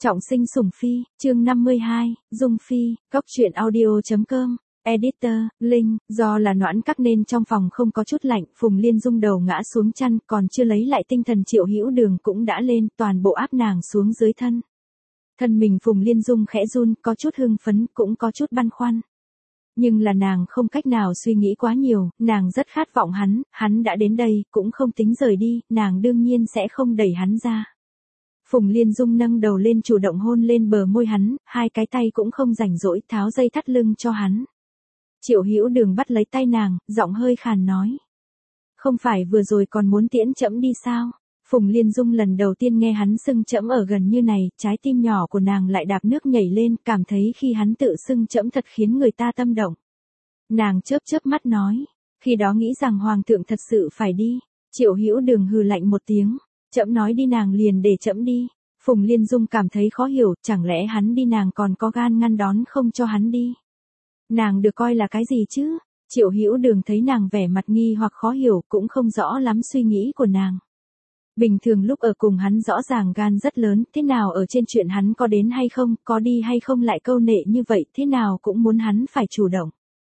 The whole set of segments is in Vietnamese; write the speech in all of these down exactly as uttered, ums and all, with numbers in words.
Trọng sinh sủng phi, chương năm mươi hai, Dung Phi, góc truyện audio.com, editor, Linh, do là noãn các nên trong phòng không có chút lạnh, Phùng Liên Dung đầu ngã xuống chăn, còn chưa lấy lại tinh thần Triệu Hữu Đường cũng đã lên, toàn bộ áp nàng xuống dưới thân. Thân mình Phùng Liên Dung khẽ run, có chút hưng phấn, cũng có chút băn khoăn. Nhưng là nàng không cách nào suy nghĩ quá nhiều, nàng rất khát vọng hắn, hắn đã đến đây, cũng không tính rời đi, nàng đương nhiên sẽ không đẩy hắn ra. Phùng Liên Dung nâng đầu lên chủ động hôn lên bờ môi hắn, hai cái tay cũng không rảnh rỗi tháo dây thắt lưng cho hắn. Triệu Hữu Đường bắt lấy tay nàng, giọng hơi khàn nói. Không phải vừa rồi còn muốn tiễn trẫm đi sao? Phùng Liên Dung lần đầu tiên nghe hắn xưng trẫm ở gần như này, trái tim nhỏ của nàng lại đạp nước nhảy lên, cảm thấy khi hắn tự xưng trẫm thật khiến người ta tâm động. Nàng chớp chớp mắt nói, khi đó nghĩ rằng hoàng thượng thật sự phải đi. Triệu Hữu Đường hừ lạnh một tiếng. Trẫm nói đi nàng liền để trẫm đi. Phùng Liên Dung cảm thấy khó hiểu, chẳng lẽ hắn đi nàng còn có gan ngăn đón không cho hắn đi. Nàng được coi là cái gì chứ? Triệu Hữu Đường thấy nàng vẻ mặt nghi hoặc khó hiểu, cũng không rõ lắm suy nghĩ của nàng. Bình thường lúc ở cùng hắn rõ ràng gan rất lớn, thế nào ở trên chuyện hắn có đến hay không, có đi hay không lại câu nệ như vậy, thế nào cũng muốn hắn phải chủ động.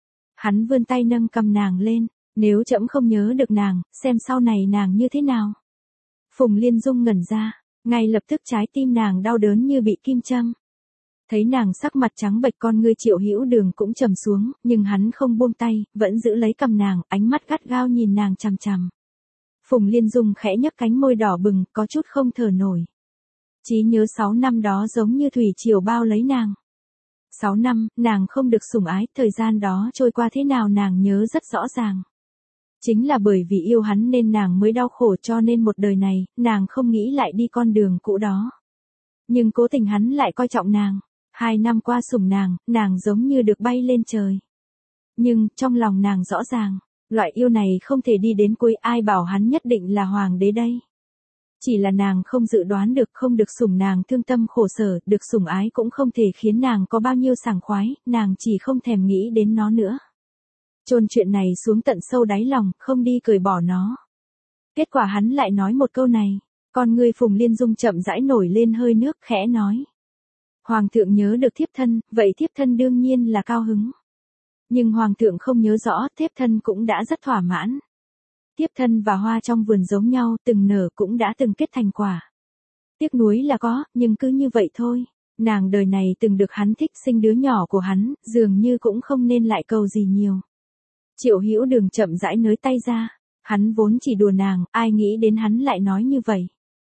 Hắn vươn tay nâng cầm nàng lên, nếu trẫm không nhớ được nàng, xem sau này nàng như thế nào. Phùng Liên Dung ngẩn ra, ngay lập tức trái tim nàng đau đớn như bị kim châm. Thấy nàng sắc mặt trắng bệch, con ngươi Triệu Hữu Đường cũng trầm xuống, nhưng hắn không buông tay, vẫn giữ lấy cầm nàng, ánh mắt gắt gao nhìn nàng chằm chằm. Phùng Liên Dung khẽ nhấc cánh môi đỏ bừng, có chút không thở nổi. Trí nhớ sáu năm đó giống như thủy triều bao lấy nàng. Sáu năm, nàng không được sủng ái, thời gian đó trôi qua thế nào nàng nhớ rất rõ ràng. Chính là bởi vì yêu hắn nên nàng mới đau khổ, cho nên một đời này, nàng không nghĩ lại đi con đường cũ đó. Nhưng cố tình hắn lại coi trọng nàng. Hai năm qua sủng nàng, nàng giống như được bay lên trời. Nhưng, trong lòng nàng rõ ràng, loại yêu này không thể đi đến cuối, ai bảo hắn nhất định là hoàng đế đây. Chỉ là nàng không dự đoán được, không được sủng nàng thương tâm khổ sở, được sủng ái cũng không thể khiến nàng có bao nhiêu sảng khoái, nàng chỉ không thèm nghĩ đến nó nữa. Chôn chuyện này xuống tận sâu đáy lòng, không đi cởi bỏ nó. Kết quả hắn lại nói một câu này, con ngươi Phùng Liên Dung chậm rãi nổi lên hơi nước, khẽ nói. Hoàng thượng nhớ được thiếp thân, vậy thiếp thân đương nhiên là cao hứng. Nhưng hoàng thượng không nhớ rõ, thiếp thân cũng đã rất thỏa mãn. Thiếp thân và hoa trong vườn giống nhau, từng nở cũng đã từng kết thành quả. Tiếc nuối là có, nhưng cứ như vậy thôi. Nàng đời này từng được hắn thích, sinh đứa nhỏ của hắn, dường như cũng không nên lại cầu gì nhiều. Triệu Hữu Đường chậm rãi nới tay ra, hắn vốn chỉ đùa nàng, ai nghĩ đến hắn lại nói như vậy.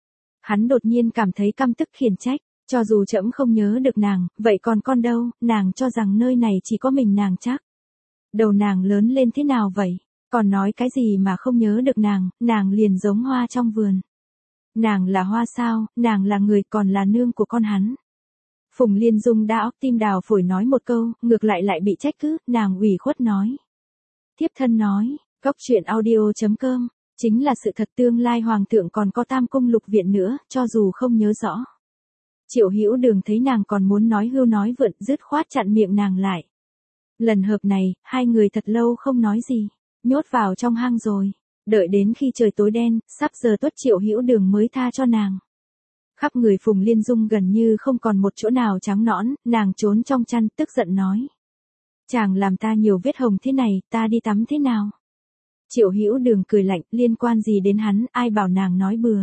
Hắn đột nhiên cảm thấy căm tức khiển trách, cho dù trẫm không nhớ được nàng, vậy còn con đâu, nàng cho rằng nơi này chỉ có mình nàng chắc. Đầu nàng lớn lên thế nào vậy, còn nói cái gì mà không nhớ được nàng, nàng liền giống hoa trong vườn. Nàng là hoa sao, nàng là người, còn là nương của con hắn. Phùng Liên Dung đã óc tim đào phổi nói một câu, ngược lại lại bị trách cứ, nàng ủy khuất nói. Thiếp thân nói, góc truyện audio.com, chính là sự thật, tương lai hoàng thượng còn có tam cung lục viện nữa, cho dù không nhớ rõ. Triệu Hữu Đường thấy nàng còn muốn nói hưu nói vượn, dứt khoát chặn miệng nàng lại. Lần hợp này, hai người thật lâu không nói gì, nhốt vào trong hang rồi, đợi đến khi trời tối đen, sắp giờ tuất Triệu Hữu Đường mới tha cho nàng. Khắp người Phùng Liên Dung gần như không còn một chỗ nào trắng nõn, nàng trốn trong chăn, tức giận nói. Chàng làm ta nhiều vết hồng thế này, ta đi tắm thế nào? Triệu Hữu Đường cười lạnh, liên quan gì đến hắn, ai bảo nàng nói bừa.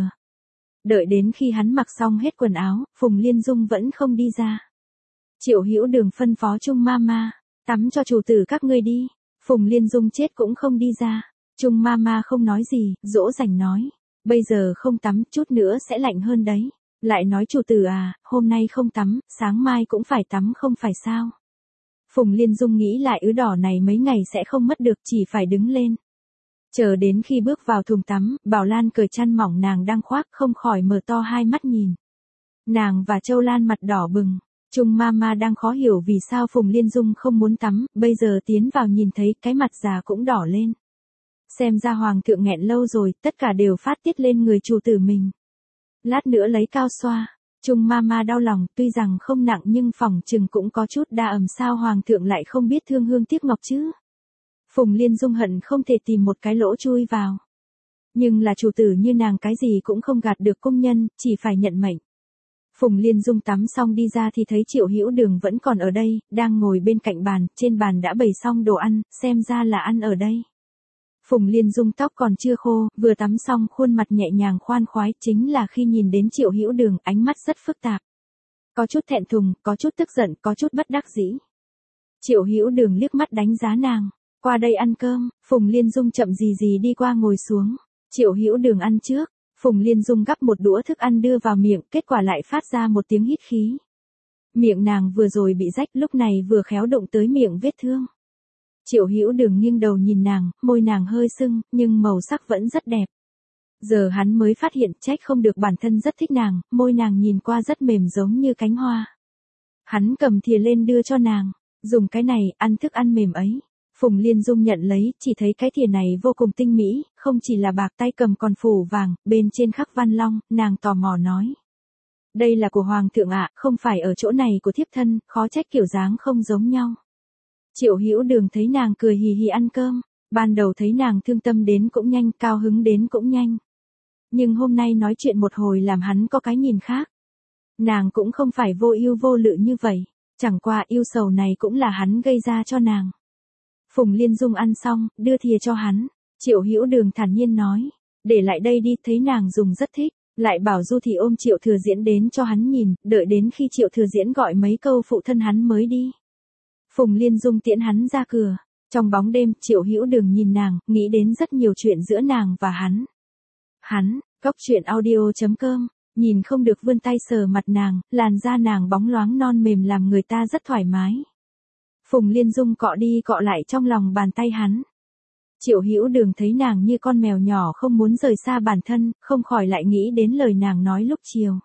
Đợi đến khi hắn mặc xong hết quần áo, Phùng Liên Dung vẫn không đi ra. Triệu Hữu Đường phân phó Trung Mama, tắm cho chủ tử các ngươi đi. Phùng Liên Dung chết cũng không đi ra. Trung Mama không nói gì, dỗ dành nói. Bây giờ không tắm, chút nữa sẽ lạnh hơn đấy. Lại nói chủ tử à, hôm nay không tắm, sáng mai cũng phải tắm không phải sao? Phùng Liên Dung nghĩ lại ứ đỏ này mấy ngày sẽ không mất được, chỉ phải đứng lên. Chờ đến khi bước vào thùng tắm, Bảo Lan cởi chăn mỏng nàng đang khoác, không khỏi mở to hai mắt nhìn. Nàng và Châu Lan mặt đỏ bừng. Trung Mama đang khó hiểu vì sao Phùng Liên Dung không muốn tắm, bây giờ tiến vào nhìn thấy cái mặt già cũng đỏ lên. Xem ra hoàng thượng nghẹn lâu rồi, tất cả đều phát tiết lên người chủ tử mình. Lát nữa lấy cao xoa. Trung Mama đau lòng, tuy rằng không nặng nhưng phỏng chừng cũng có chút đa ẩm, sao hoàng thượng lại không biết thương hương tiếc ngọc chứ. Phùng Liên Dung hận không thể tìm một cái lỗ chui vào. Nhưng là chủ tử như nàng cái gì cũng không gạt được cung nhân, chỉ phải nhận mệnh. Phùng Liên Dung tắm xong đi ra thì thấy Triệu Hữu Đường vẫn còn ở đây, đang ngồi bên cạnh bàn, trên bàn đã bày xong đồ ăn, xem ra là ăn ở đây. Phùng Liên Dung tóc còn chưa khô, vừa tắm xong khuôn mặt nhẹ nhàng khoan khoái, chính là khi nhìn đến Triệu Hữu Đường, ánh mắt rất phức tạp. Có chút thẹn thùng, có chút tức giận, có chút bất đắc dĩ. Triệu Hữu Đường liếc mắt đánh giá nàng, qua đây ăn cơm. Phùng Liên Dung chậm gì gì đi qua ngồi xuống. Triệu Hữu Đường ăn trước. Phùng Liên Dung gắp một đũa thức ăn đưa vào miệng, kết quả lại phát ra một tiếng hít khí. Miệng nàng vừa rồi bị rách, lúc này vừa khéo đụng tới miệng vết thương. Triệu Hữu Đường nghiêng đầu nhìn nàng, môi nàng hơi sưng, nhưng màu sắc vẫn rất đẹp. Giờ hắn mới phát hiện, trách không được bản thân rất thích nàng, môi nàng nhìn qua rất mềm giống như cánh hoa. Hắn cầm thìa lên đưa cho nàng, dùng cái này, ăn thức ăn mềm ấy. Phùng Liên Dung nhận lấy, chỉ thấy cái thìa này vô cùng tinh mỹ, không chỉ là bạc, tay cầm còn phủ vàng, bên trên khắc văn long, nàng tò mò nói. Đây là của Hoàng thượng ạ, không phải ở chỗ này của thiếp thân, khó trách kiểu dáng không giống nhau. Triệu Hữu Đường thấy nàng cười hì hì ăn cơm, ban đầu thấy nàng thương tâm đến cũng nhanh, cao hứng đến cũng nhanh. Nhưng hôm nay nói chuyện một hồi làm hắn có cái nhìn khác. Nàng cũng không phải vô ưu vô lự như vậy, chẳng qua yêu sầu này cũng là hắn gây ra cho nàng. Phùng Liên Dung ăn xong, đưa thìa cho hắn. Triệu Hữu Đường thản nhiên nói, để lại đây đi, thấy nàng dùng rất thích, lại bảo Du Thị ôm Triệu Thừa Diễn đến cho hắn nhìn, đợi đến khi Triệu Thừa Diễn gọi mấy câu phụ thân hắn mới đi. Phùng Liên Dung tiễn hắn ra cửa, trong bóng đêm, Triệu Hữu Đường nhìn nàng, nghĩ đến rất nhiều chuyện giữa nàng và hắn. Hắn, Cốc Truyện Audio chấm com, nhìn không được vươn tay sờ mặt nàng, làn da nàng bóng loáng non mềm làm người ta rất thoải mái. Phùng Liên Dung cọ đi cọ lại trong lòng bàn tay hắn. Triệu Hữu Đường thấy nàng như con mèo nhỏ không muốn rời xa bản thân, không khỏi lại nghĩ đến lời nàng nói lúc chiều.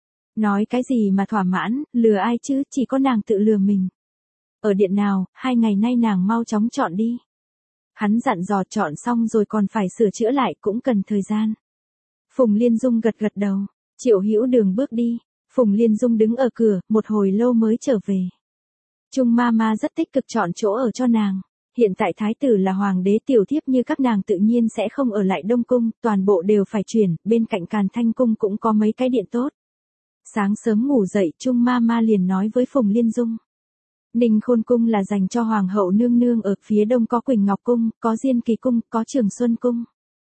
Nói cái gì mà thỏa mãn, lừa ai chứ, chỉ có nàng tự lừa mình. Ở điện nào, hai ngày nay nàng mau chóng chọn đi. Hắn dặn dò chọn xong rồi còn phải sửa chữa lại cũng cần thời gian. Phùng Liên Dung gật gật đầu, Triệu Hữu Đường bước đi, Phùng Liên Dung đứng ở cửa, một hồi lâu mới trở về. Trung Mama rất tích cực chọn chỗ ở cho nàng. Hiện tại thái tử là hoàng đế, tiểu thiếp như các nàng tự nhiên sẽ không ở lại Đông Cung, toàn bộ đều phải chuyển, bên cạnh Càn Thanh Cung cũng có mấy cái điện tốt. Sáng sớm ngủ dậy, Trung Mama liền nói với Phùng Liên Dung. Ninh Khôn Cung là dành cho Hoàng hậu nương nương, ở phía đông có Quỳnh Ngọc Cung, có Diên Kỳ Cung, có Trường Xuân Cung.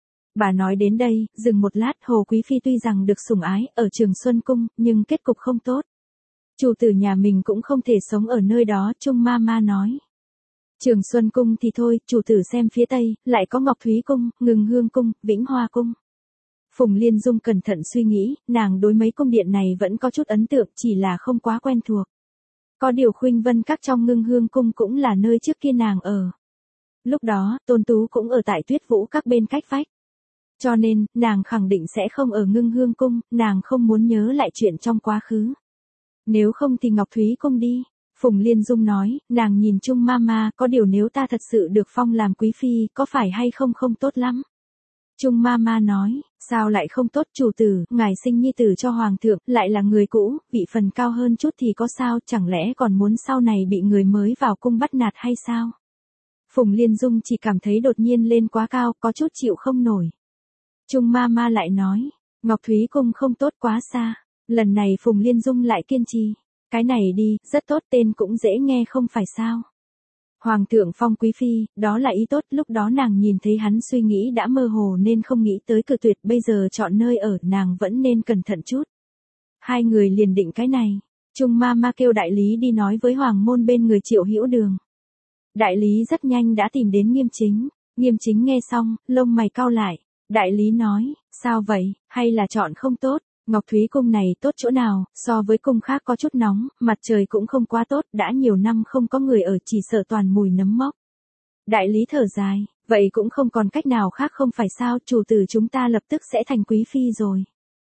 Bà nói đến đây, dừng một lát, Hồ Quý Phi tuy rằng được sủng ái ở Trường Xuân Cung, nhưng kết cục không tốt. Chủ tử nhà mình cũng không thể sống ở nơi đó, Trung Mama nói. Trường Xuân Cung thì thôi, chủ tử xem phía tây, lại có Ngọc Thúy Cung, Ngừng Hương Cung, Vĩnh Hoa Cung. Phùng Liên Dung cẩn thận suy nghĩ, nàng đối mấy cung điện này vẫn có chút ấn tượng, chỉ là không quá quen thuộc. Có điều Khuynh Vân Các trong Ngưng Hương Cung cũng là nơi trước kia nàng ở. Lúc đó, Tôn Tú cũng ở tại Tuyết Vũ Các bên cách vách. Cho nên, nàng khẳng định sẽ không ở Ngưng Hương Cung, nàng không muốn nhớ lại chuyện trong quá khứ. Nếu không thì Ngọc Thúy Cung đi. Phùng Liên Dung nói, nàng nhìn Trung Mama, có điều nếu ta thật sự được phong làm quý phi, có phải hay không không tốt lắm. Trung Mama nói, sao lại không tốt, chủ tử, ngài sinh nhi tử cho hoàng thượng, lại là người cũ, vị phần cao hơn chút thì có sao, chẳng lẽ còn muốn sau này bị người mới vào cung bắt nạt hay sao? Phùng Liên Dung chỉ cảm thấy đột nhiên lên quá cao, có chút chịu không nổi. Trung Mama lại nói, Ngọc Thúy Cung không tốt, quá xa. Lần này Phùng Liên Dung lại kiên trì. Cái này đi, rất tốt, tên cũng dễ nghe không phải sao. Hoàng thượng phong quý phi, đó là ý tốt, lúc đó nàng nhìn thấy hắn suy nghĩ đã mơ hồ nên không nghĩ tới cự tuyệt, bây giờ chọn nơi ở, nàng vẫn nên cẩn thận chút. Hai người liền định cái này. Trung Mama kêu đại lý đi nói với hoàng môn bên người Triệu Hữu Đường. Đại lý rất nhanh đã tìm đến Nghiêm Chính. Nghiêm Chính nghe xong, lông mày cau lại. Đại lý nói, sao vậy, hay là chọn không tốt? Ngọc Thúy Cung này tốt chỗ nào, so với cung khác có chút nóng, mặt trời cũng không quá tốt, đã nhiều năm không có người ở, chỉ sợ toàn mùi nấm mốc. Đại lý thở dài, vậy cũng không còn cách nào khác không phải sao, chủ tử chúng ta lập tức sẽ thành quý phi rồi.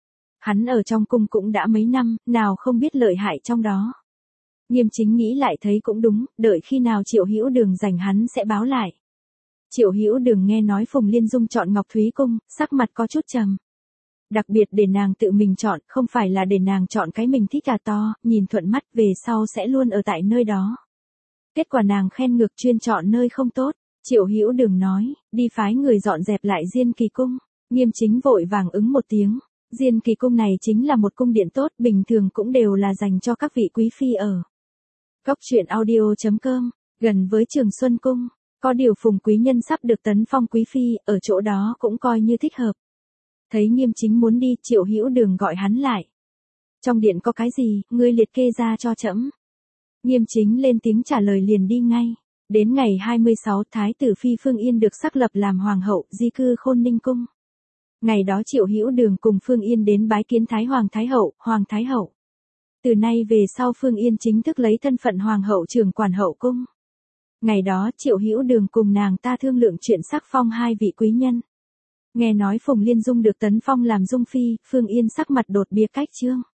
Hắn ở trong cung cũng đã mấy năm, nào không biết lợi hại trong đó. Nghiêm Chính nghĩ lại thấy cũng đúng, đợi khi nào Triệu Hữu Đường rảnh hắn sẽ báo lại. Triệu Hữu Đường nghe nói Phùng Liên Dung chọn Ngọc Thúy Cung, sắc mặt có chút trầm. Đặc biệt để nàng tự mình chọn, không phải là để nàng chọn cái mình thích à to, nhìn thuận mắt về sau sẽ luôn ở tại nơi đó. Kết quả nàng khen ngược chuyên chọn nơi không tốt. Triệu Hữu Đường nói, đi phái người dọn dẹp lại Diên Kỳ Cung. Nghiêm Chính vội vàng ứng một tiếng. Diên Kỳ cung này chính là một cung điện tốt, bình thường cũng đều là dành cho các vị quý phi ở. Cốc truyện audio chấm com, gần với Trường Xuân cung, có điều Phùng quý nhân sắp được tấn phong quý phi, ở chỗ đó cũng coi như thích hợp. Thấy Nghiêm Chính muốn đi, Triệu Hữu Đường gọi hắn lại. Trong điện có cái gì, ngươi liệt kê ra cho trẫm. Nghiêm Chính lên tiếng trả lời liền đi ngay. Đến ngày hai mươi sáu, Thái tử phi Phương Yên được xác lập làm hoàng hậu, di cư Khôn Ninh cung. Ngày đó Triệu Hữu Đường cùng Phương Yên đến bái kiến Thái Hoàng Thái Hậu, Hoàng Thái Hậu. Từ nay về sau Phương Yên chính thức lấy thân phận Hoàng hậu trưởng quản hậu cung. Ngày đó Triệu Hữu Đường cùng nàng ta thương lượng chuyện sắc phong hai vị quý nhân. Nghe nói Phùng Liên Dung được tấn phong làm Dung phi, Phương Yên sắc mặt đột bia cách trương.